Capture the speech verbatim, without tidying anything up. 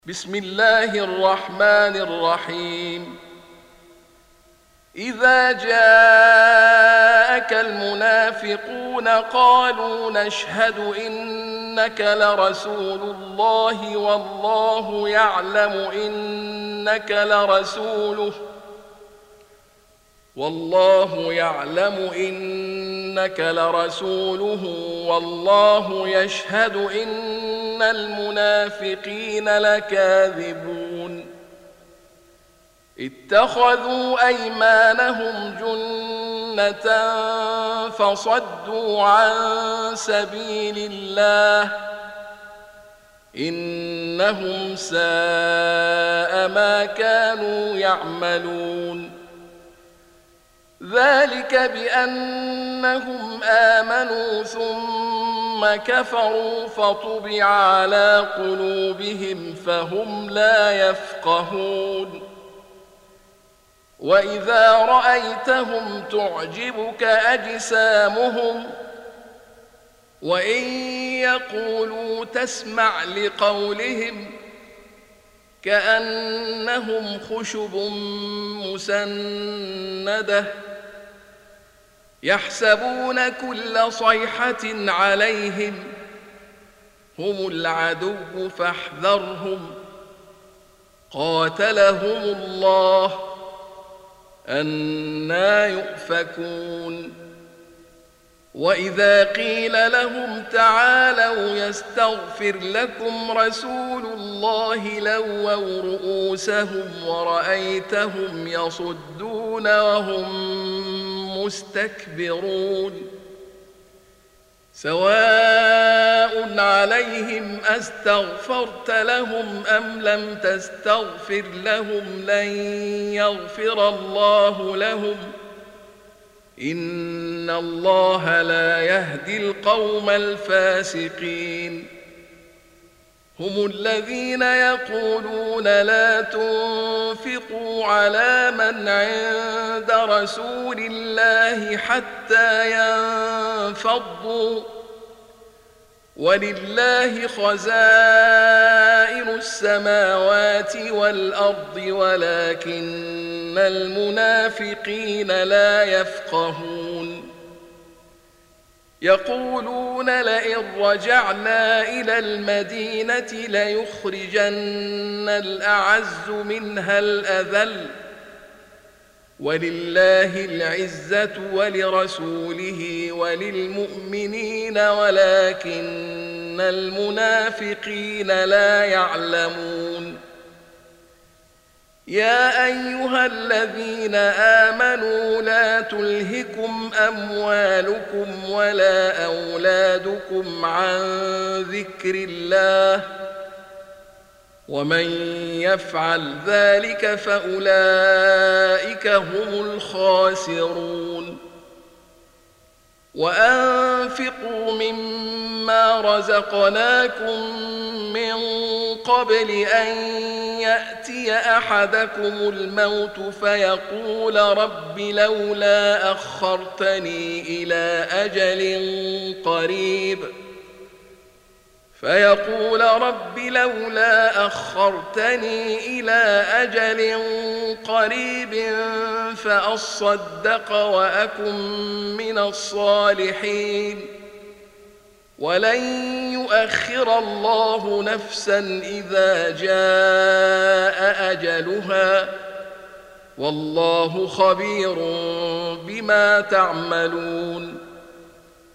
بسم الله الرحمن الرحيم إذا جاءك المنافقون قالوا نشهد إنك لرسول الله والله يعلم إنك لرسوله والله يعلم إنك لرسوله والله يشهد إن المنافقين لكاذبون اتخذوا أيمانهم جنة فصدوا عن سبيل الله إنهم ساء ما كانوا يعملون ذلك بأنهم آمنوا ثم كفروا فطبع على قلوبهم فهم لا يفقهون وإذا رأيتهم تعجبك أجسامهم وإن يقولوا تسمع لقولهم كأنهم خشب مسندة يحسبون كل صيحة عليهم هم العدو فاحذرهم قاتلهم الله أنى يؤفكون وإذا قيل لهم تعالوا يستغفر لكم رسول الله لووا رؤوسهم ورأيتهم يصدون وهم مستكبرون سواء عليهم أستغفرت لهم أم لم تستغفر لهم لن يغفر الله لهم إن الله لا يهدي القوم الفاسقين هم الذين يقولون لا تنفقوا على من عند رسول الله حتى ينفضوا ولله خزائن السماوات والأرض ولكن المنافقين لا يفقهون يقولون لئن رجعنا إلى المدينة ليخرجن الأعز منها الأذل ولله العزة ولرسوله وللمؤمنين ولكن المنافقين لا يعلمون يا أيها الذين آمنوا لا تلهكم أموالكم ولا أولادكم عن ذكر الله ومن يفعل ذلك فأولئك هم الخاسرون وأنفقوا مما رزقناكم من قبل أن يأتي أحدكم الموت فيقول رب لولا أخرتني إلى أجل قريب فيقول رب لولا أخرتني إلى أجل قريب فأصدق وأكن من الصالحين ولن يؤخر الله نفسا إذا جاء أجلها والله خبير بما تعملون